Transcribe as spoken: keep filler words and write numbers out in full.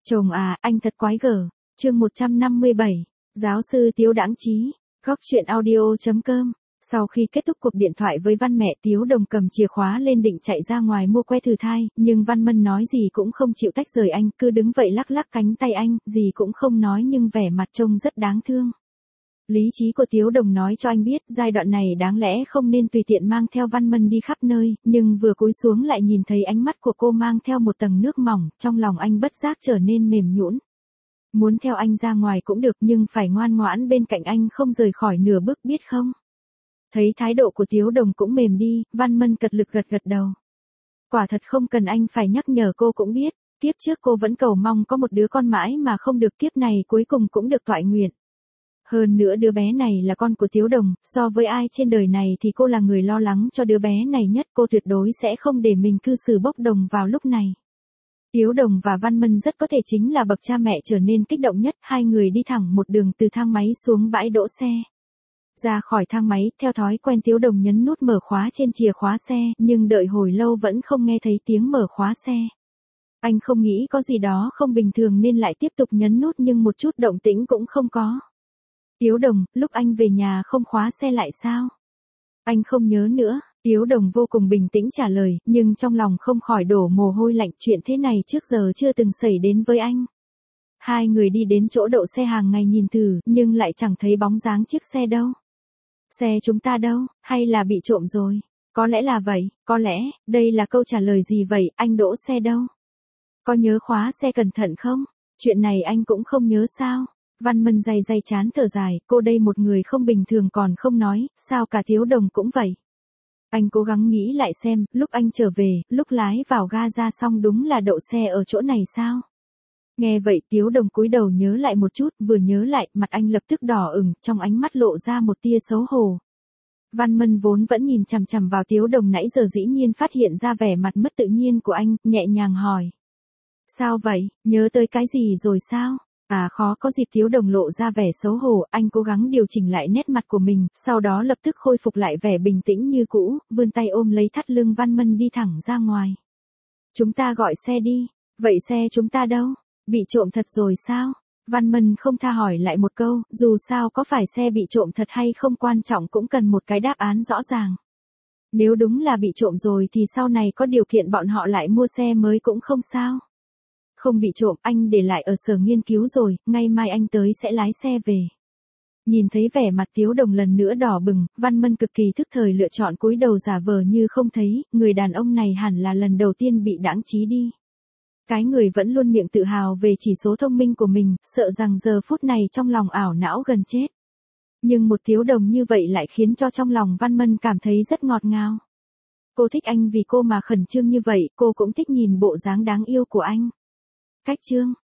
Chồng à, anh thật quái gở. Chương một trăm năm mươi bảy. Giáo sư Tiếu đãng trí. Góc truyện audio.com. Sau khi kết thúc cuộc điện thoại với Văn mẹ, Tiếu Đồng cầm chìa khóa lên định chạy ra ngoài mua que thử thai, nhưng Văn Mân nói gì cũng không chịu tách rời anh, cứ đứng vậy lắc lắc cánh tay anh, gì cũng không nói nhưng vẻ mặt trông rất đáng thương. Lý trí của Tiếu Đồng nói cho anh biết giai đoạn này đáng lẽ không nên tùy tiện mang theo Văn Mân đi khắp nơi, nhưng vừa cúi xuống lại nhìn thấy ánh mắt của cô mang theo một tầng nước mỏng, trong lòng anh bất giác trở nên mềm nhũn. Muốn theo anh ra ngoài cũng được nhưng phải ngoan ngoãn bên cạnh anh không rời khỏi nửa bước biết không? Thấy thái độ của Tiếu Đồng cũng mềm đi, Văn Mân cật lực gật gật đầu. Quả thật không cần anh phải nhắc nhở cô cũng biết, kiếp trước cô vẫn cầu mong có một đứa con mãi mà không được, kiếp này cuối cùng cũng được toại nguyện. Hơn nữa đứa bé này là con của Tiếu Đồng, so với ai trên đời này thì cô là người lo lắng cho đứa bé này nhất, cô tuyệt đối sẽ không để mình cư xử bốc đồng vào lúc này. Tiếu Đồng và Văn Mân rất có thể chính là bậc cha mẹ trở nên kích động nhất, hai người đi thẳng một đường từ thang máy xuống bãi đỗ xe. Ra khỏi thang máy, theo thói quen Tiếu Đồng nhấn nút mở khóa trên chìa khóa xe, nhưng đợi hồi lâu vẫn không nghe thấy tiếng mở khóa xe. Anh không nghĩ có gì đó không bình thường nên lại tiếp tục nhấn nút nhưng một chút động tĩnh cũng không có. Tiếu Đồng, lúc anh về nhà không khóa xe lại sao? Anh không nhớ nữa, Tiếu Đồng vô cùng bình tĩnh trả lời, nhưng trong lòng không khỏi đổ mồ hôi lạnh, chuyện thế này trước giờ chưa từng xảy đến với anh. Hai người đi đến chỗ đậu xe hàng ngày nhìn thử, nhưng lại chẳng thấy bóng dáng chiếc xe đâu. Xe chúng ta đâu, hay là bị trộm rồi? Có lẽ là vậy, có lẽ, đây là câu trả lời gì vậy, anh đỗ xe đâu? Có nhớ khóa xe cẩn thận không? Chuyện này anh cũng không nhớ sao? Văn Mân day day chán thở dài, cô đây một người không bình thường còn không nói, sao cả Tiếu Đồng cũng vậy. Anh cố gắng nghĩ lại xem, lúc anh trở về, lúc lái vào ga ra xong đúng là đậu xe ở chỗ này sao? Nghe vậy Tiếu Đồng cúi đầu nhớ lại một chút, vừa nhớ lại, mặt anh lập tức đỏ ửng, trong ánh mắt lộ ra một tia xấu hổ. Văn Mân vốn vẫn nhìn chằm chằm vào Tiếu Đồng nãy giờ dĩ nhiên phát hiện ra vẻ mặt mất tự nhiên của anh, nhẹ nhàng hỏi. Sao vậy, nhớ tới cái gì rồi sao? À khó có dịp Tiếu Đồng lộ ra vẻ xấu hổ, anh cố gắng điều chỉnh lại nét mặt của mình, sau đó lập tức khôi phục lại vẻ bình tĩnh như cũ, vươn tay ôm lấy thắt lưng Văn Mân đi thẳng ra ngoài. Chúng ta gọi xe đi, vậy xe chúng ta đâu? Bị trộm thật rồi sao? Văn Mân không tha hỏi lại một câu, dù sao có phải xe bị trộm thật hay không quan trọng cũng cần một cái đáp án rõ ràng. Nếu đúng là bị trộm rồi thì sau này có điều kiện bọn họ lại mua xe mới cũng không sao. Không bị trộm, anh để lại ở sở nghiên cứu rồi, ngay mai anh tới sẽ lái xe về. Nhìn thấy vẻ mặt Tiếu Đồng lần nữa đỏ bừng, Văn Mân cực kỳ thức thời lựa chọn cúi đầu giả vờ như không thấy, người đàn ông này hẳn là lần đầu tiên bị đãng trí đi. Cái người vẫn luôn miệng tự hào về chỉ số thông minh của mình, sợ rằng giờ phút này trong lòng ảo não gần chết. Nhưng một Tiếu Đồng như vậy lại khiến cho trong lòng Văn Mân cảm thấy rất ngọt ngào. Cô thích anh vì cô mà khẩn trương như vậy, cô cũng thích nhìn bộ dáng đáng yêu của anh. Cách chương